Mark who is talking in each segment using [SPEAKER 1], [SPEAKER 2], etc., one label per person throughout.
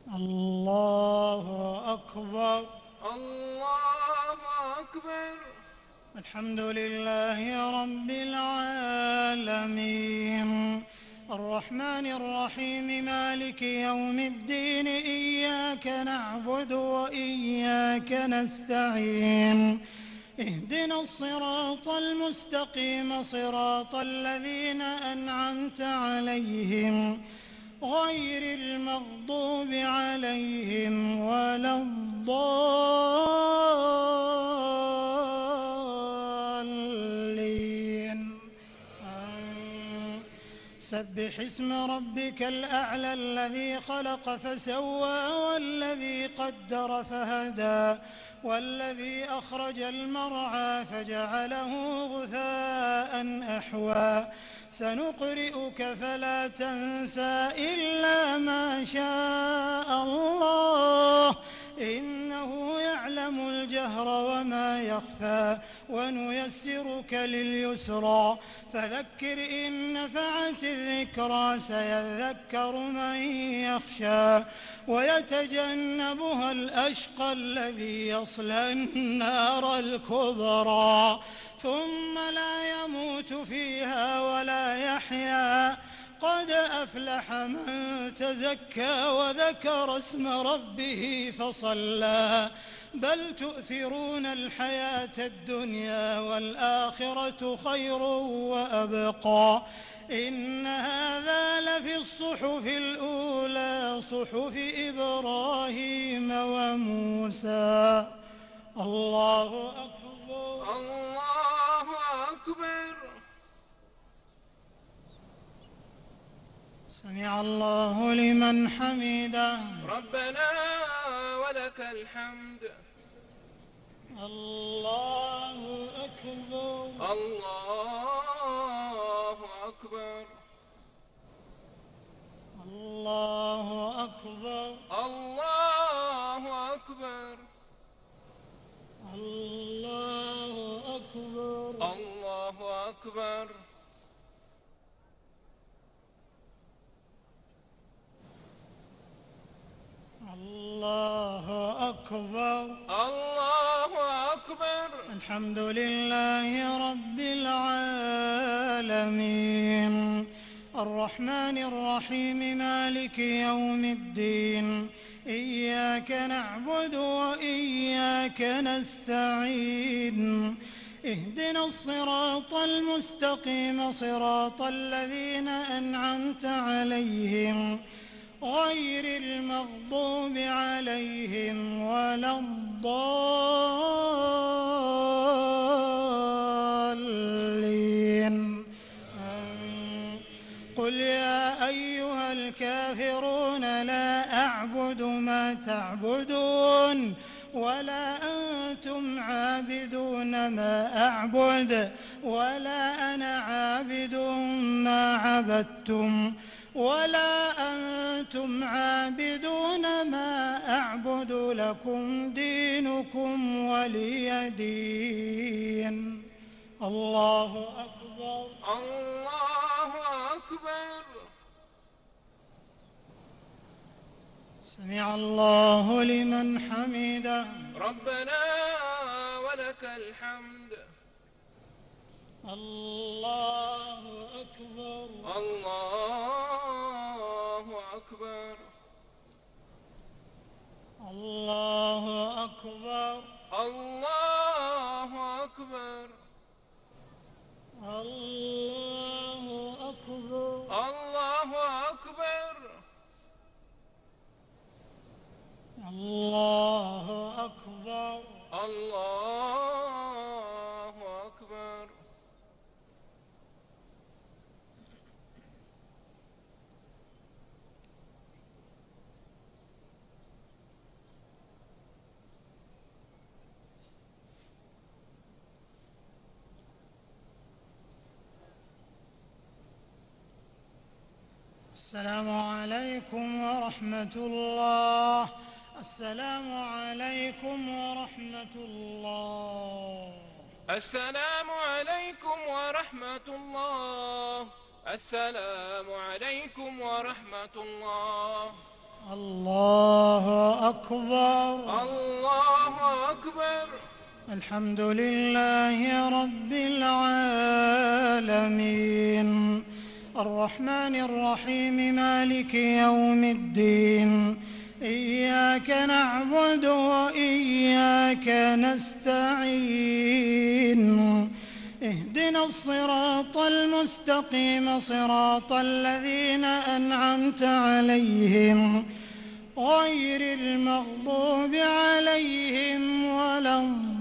[SPEAKER 1] الله أكبر.
[SPEAKER 2] الله أكبر.
[SPEAKER 1] الحمد لله رب العالمين الرحمن الرحيم مالك يوم الدين إياك نعبد وإياك نستعين اهدنا الصراط المستقيم صراط الذين أنعمت عليهم غير المغضوب عليهم ولا الضالين. سبح اسم ربك الأعلى الذي خلق فسوى والذي قدر فهدى والذي أخرج المرعى فجعله غثاء أحوى سنقرئك فلا تنسى إلا ما شاء الله إنه يعلم الجهر وما يخفى ونيسرك لليسرى فذكر إن نفعت الذكرى سيذكر من يخشى ويتجنبها الأشقى الذي يصلى النار الكبرى ثم لا يموت فيها ولا يحيا قد أفلح من تزكى وذكر اسم ربه فصلى بل تؤثرون الحياة الدنيا والآخرة خير وأبقى إن هذا لفي الصحف الأولى صحف إبراهيم وموسى. الله أكبر.
[SPEAKER 2] الله أكبر.
[SPEAKER 1] سمع الله لمن حمده.
[SPEAKER 2] ربنا ولك الحمد.
[SPEAKER 1] الله أكبر.
[SPEAKER 2] الله أكبر.
[SPEAKER 1] الله أكبر.
[SPEAKER 2] الله أكبر.
[SPEAKER 1] الله أكبر.
[SPEAKER 2] الله أكبر.
[SPEAKER 1] الله أكبر.
[SPEAKER 2] الله أكبر.
[SPEAKER 1] الحمد لله رب العالمين الرحمن الرحيم مالك يوم الدين إياك نعبد وإياك نستعين اهدنا الصراط المستقيم صراط الذين أنعمت عليهم غير المغضوب عليهم ولا الضالين. قل يا أيها الكافرون لا أعبد ما تعبدون ولا أنتم عابدون ما أعبد ولا أنا عابد ما عبدتم ولا أنتم عابدون ما أعبد لكم دينكم ولي دين. الله أكبر.
[SPEAKER 2] الله أكبر.
[SPEAKER 1] سمع الله لمن حمده.
[SPEAKER 2] ربنا ولك الحمد.
[SPEAKER 1] الله أكبر.
[SPEAKER 2] الله أكبر.
[SPEAKER 1] الله أكبر.
[SPEAKER 2] الله أكبر.
[SPEAKER 1] الله أكبر.
[SPEAKER 2] الله أكبر.
[SPEAKER 1] الله أكبر.
[SPEAKER 2] الله أكبر.
[SPEAKER 1] السلام عليكم ورحمة الله. السلام عليكم ورحمة الله.
[SPEAKER 2] السلام عليكم ورحمة الله. السلام عليكم ورحمة الله.
[SPEAKER 1] الله أكبر.
[SPEAKER 2] الله أكبر.
[SPEAKER 1] الحمد لله رب العالمين الرحمن الرحيم مالك يوم الدين إياك نعبد وإياك نستعين اهدنا الصراط المستقيم صراط الذين أنعمت عليهم غير المغضوب عليهم ولا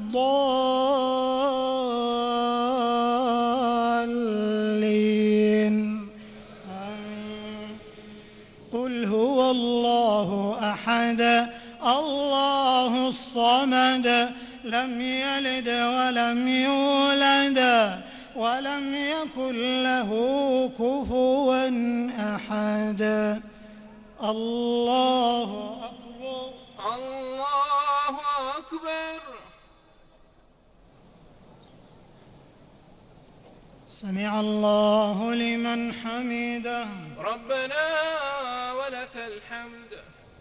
[SPEAKER 1] الضالين آمين. قل هو الله أحد الله الصمد لم يلد ولم يولد ولم يكن له كفوا أحد. الله أكبر.
[SPEAKER 2] الله أكبر.
[SPEAKER 1] سمع الله لمن حمده.
[SPEAKER 2] ربنا ولك الحمد.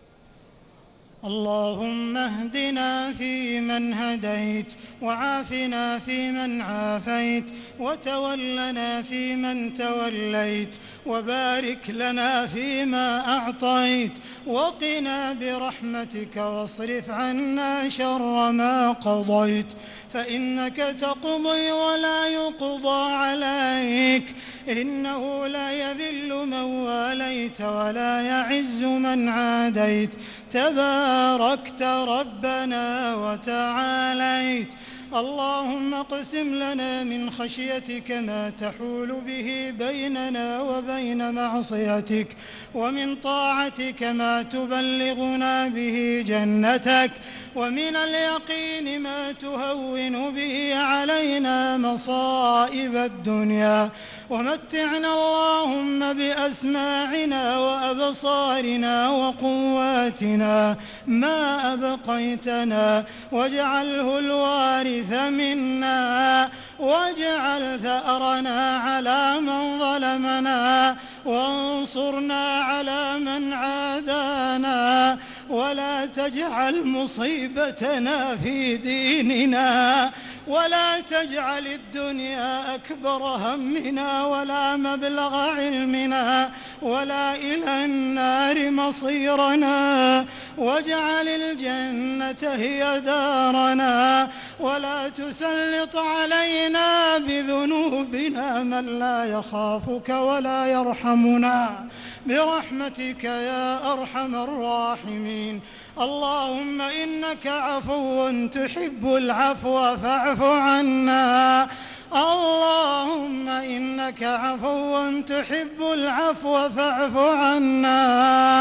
[SPEAKER 1] اللهم اهدنا فيمن هديت وعافنا فيمن عافيت وتولنا فيمن توليت وبارك لنا فيما أعطيت وقنا برحمتك واصرف عنا شر ما قضيت فإنك تقضي ولا يقضى عليك إنه لا يذل من واليت ولا يعز من عاديت تباركت ربنا وتعاليت. اللهم اقسم لنا من خشيتك ما تحول به بيننا وبين معصيتك ومن طاعتك ما تبلغنا به جنتك ومن اليقين ما تهون به علينا مصائب الدنيا ومتعنا اللهم بأسماعنا وأبصارنا وقواتنا ما أبقيتنا واجعله الوارث منا واجعل ثأرنا على من ظلمنا وانصرنا على من عادانا ولا تجعل مصيبتنا في ديننا ولا تجعل الدنيا أكبر همنا ولا مبلغ علمنا ولا إلى النار مصيرنا واجعل الجنة هي دارنا ولا تسلط علينا بذنوبنا من لا يخافك ولا يرحمنا برحمتك يا أرحم الراحمين. اللهم إنك عفو تحب العفو فاعف عنا. اللهم إنك عفو تحب العفو فاعف عنا.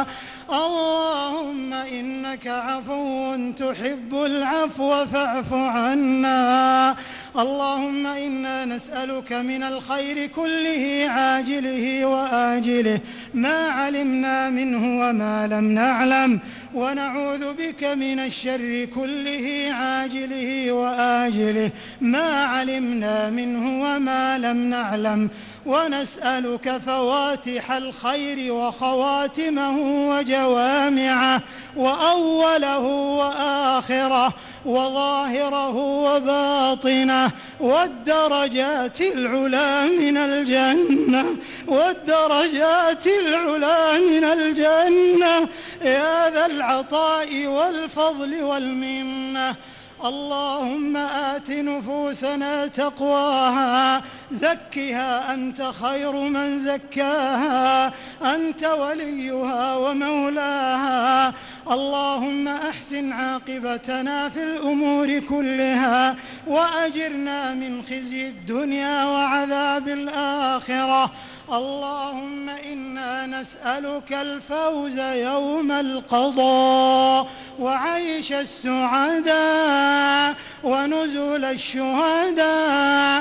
[SPEAKER 1] اللهم إنك عفو تحب العفو فاعف عنا. اللهم إنا نسألك من الخير كله عاجله وآجله ما علمنا منه وما لم نعلم ونعوذ بك من الشر كله عاجله وآجله ما علمنا منه وما لم نعلم ونسألك فواتح الخير وخواتمه وجوامعه وأوله وآخره وظاهره وباطنه والدرجات العلى من الجنة والدرجات العلى من الجنة يا ذا العطاء والفضل والمنة. اللهم آت نفوسنا تقواها زكها أنت خير من زكاها أنت وليها ومولاها. اللهم أحسن عاقبتنا في الأمور كلها وأجرنا من خزي الدنيا وعذاب الآخرة. اللهم إنا نسألك الفوز يوم القضاء وعيش السعداء ونزول الشهداء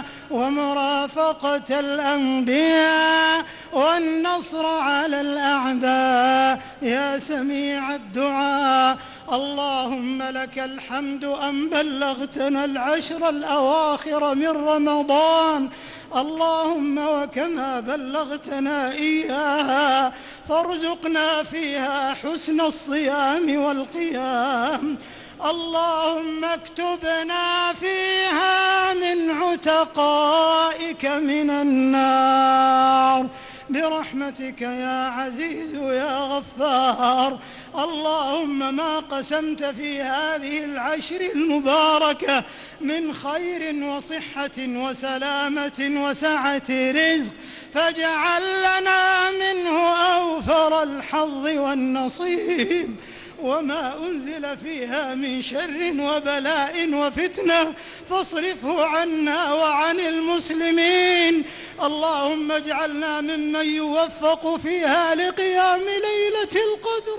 [SPEAKER 1] ومرافقة الأنبياء والنصر على الأعداء يا سميع الدعاء. اللهم لك الحمد أن بلغتنا العشر الأواخر من رمضان، اللهم وكما بلغتنا إياها فارزقنا فيها حسن الصيام والقيام. اللهم اكتبنا فيها من عتقائك من النار برحمتك يا عزيز يا غفار. اللهم ما قسمت في هذه العشر المباركة من خير وصحة وسلامة وسعة رزق فاجعل لنا منه أوفر الحظ والنصيب، وما أنزل فيها من شر وبلاء وفتنة فاصرفه عنا وعن المسلمين. اللهم اجعلنا ممن يوفق فيها لقيام ليلة القدر.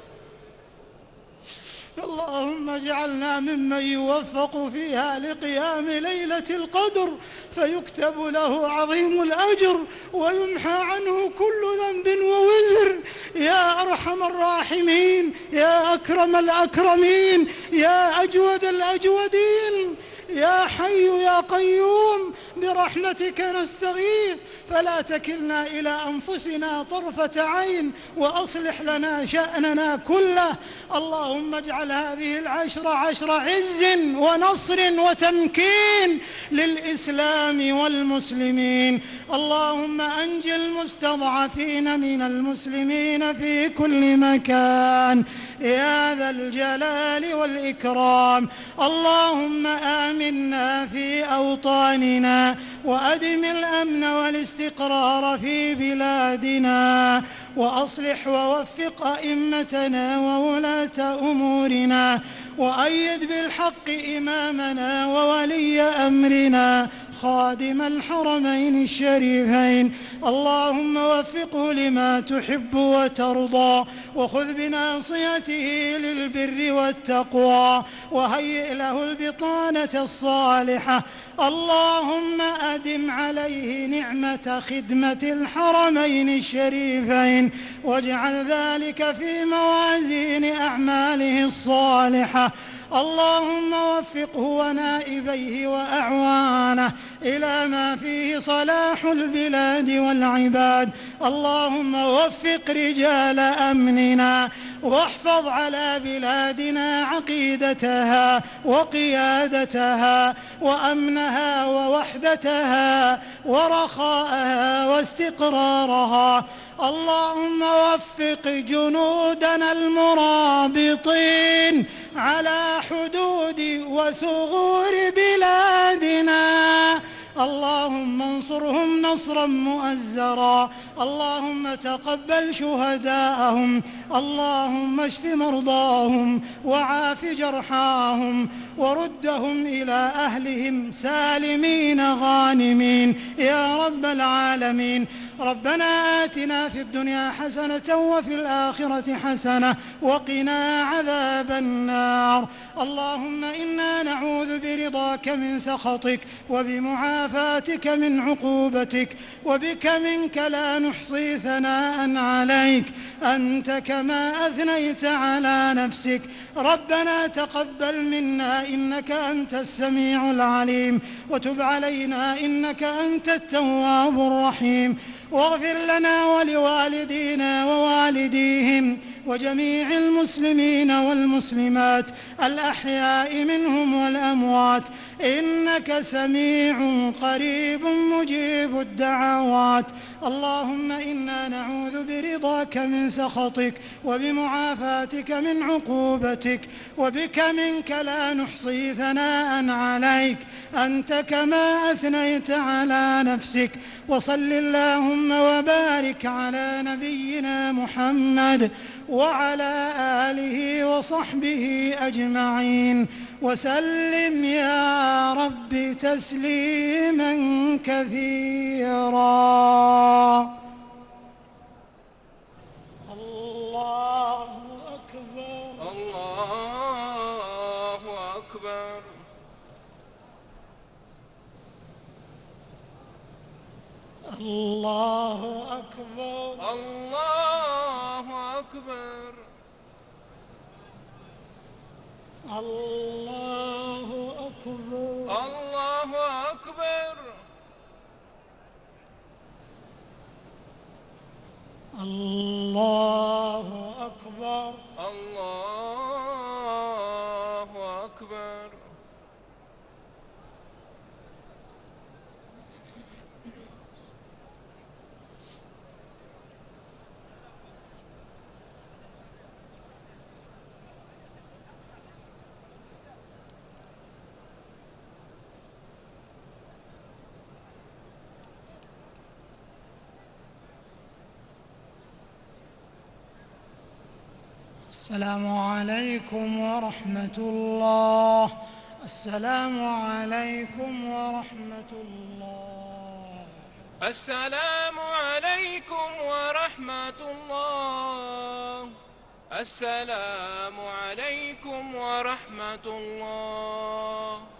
[SPEAKER 1] اللهم اجعلنا ممن يوفق فيها لقيام ليلة القدر فيكتب له عظيم الأجر ويمحى عنه كل ذنب ووزر. يا أرحم الراحمين، يا أكرم الأكرمين، يا أجود الأجودين، يا حي يا قيوم برحمتك نستغيث فلا تكلنا إلى أنفسنا طرفة عين وأصلح لنا شأننا كله. اللهم اجعل هذه العشر عشر عز ونصر وتمكين للإسلام والمسلمين. اللهم أنج المستضعفين من المسلمين في كل مكان يا ذا الجلال والإكرام. اللهم آمنا في أوطاننا وأدم الأمن والاستقرار في بلادنا، وأصلح ووفق أئمتنا وولاة أمورنا، وأيد بالحق إمامنا وولي أمرنا خادم الحرمين الشريفين. اللهم وفقه لما تحب وترضى وخذ بناصيته للبر والتقوى وهيئ له البطانة الصالحة. اللهم أدم عليه نعمة خدمة الحرمين الشريفين واجعل ذلك في موازين أعماله الصالحة. اللهم وفقه ونائبيه وأعوانه إلى ما فيه صلاح البلاد والعباد. اللهم وفق رجال أمننا واحفظ على بلادنا عقيدتها وقيادتها وأمنها ووحدتها ورخاءها واستقرارها. اللهم وفق جنودنا المرابطين على حدود وثغور بلادنا. اللهم انصرهم نصرا مؤزرا. اللهم تقبل شهداءهم. اللهم اشف مرضاهم وعاف جرحاهم وردهم إلى أهلهم سالمين غانمين يا رب العالمين. ربنا آتنا في الدنيا حسنة وفي الآخرة حسنة وقنا عذاب النار. اللهم إنا نعوذ برضاك من سخطك وبمعافاتك من عقوبتك وبك منك لا نحصي ثناء عليك أنت كما أثنيت على نفسك. ربنا تقبل منا إنك أنت السميع العليم وتب علينا إنك أنت التواب الرحيم. واغفر لنا ولوالدينا ووالديهم وجميع المسلمين والمسلمات الأحياء منهم والأموات إنك سميع قريب مجيب الدعوات. اللهم إنا نعوذ برضاك من سخطك وبمعافاتك من عقوبتك وبك منك لا نحصي ثناء عليك أنت كما أثنيت على نفسك. وصل اللهم وبارك على نبينا محمد وعلى آله وصحبه أجمعين وسلم يا رب تسليما كثيرا. الله أكبر
[SPEAKER 2] الله أكبر.
[SPEAKER 1] الله أكبر
[SPEAKER 2] الله أكبر.
[SPEAKER 1] الله أكبر.
[SPEAKER 2] الله أكبر.
[SPEAKER 1] الله أكبر.
[SPEAKER 2] الله أكبر.
[SPEAKER 1] السلام عليكم ورحمة الله. السلام عليكم ورحمة الله.
[SPEAKER 2] السلام عليكم ورحمة الله. السلام عليكم ورحمة الله.